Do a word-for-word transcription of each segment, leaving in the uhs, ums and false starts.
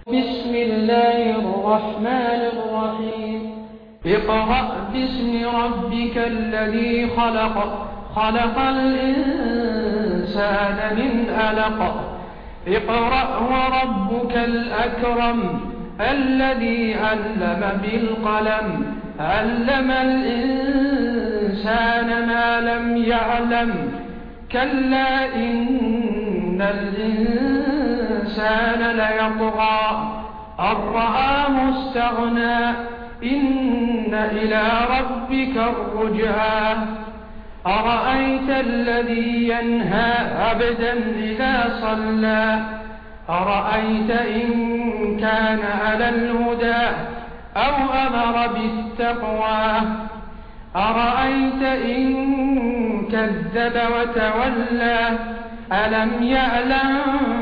بسم الله الرحمن الرحيم اقرأ باسم ربك الذي خلق خلق الإنسان من علق اقرأ وربك الأكرم الذي علم بالقلم علم الإنسان ما لم يعلم كلا إن الإنسان ليطغى أن رآه استغنى إن إلى ربك الرجعى أرأيت الذي ينهى عبدا إذا صلى أرأيت إن كان على الهدى أو أمر بالتقوى أرأيت إن كذب وتولى ألم يعلم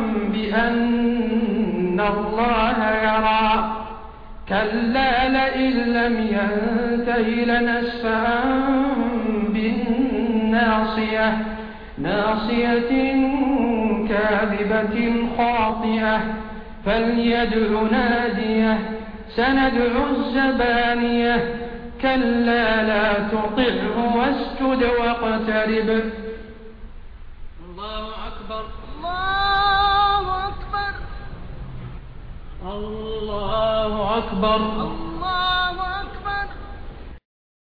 بأن الله يرى كلا لئن لم ينته لنسفعا بالناصية ناصية كاذبة خاطئة فليدع ناديه سندع الزبانية كلا لا تطعه واسجد واقترب. الله أكبر الله أكبر الله أكبر.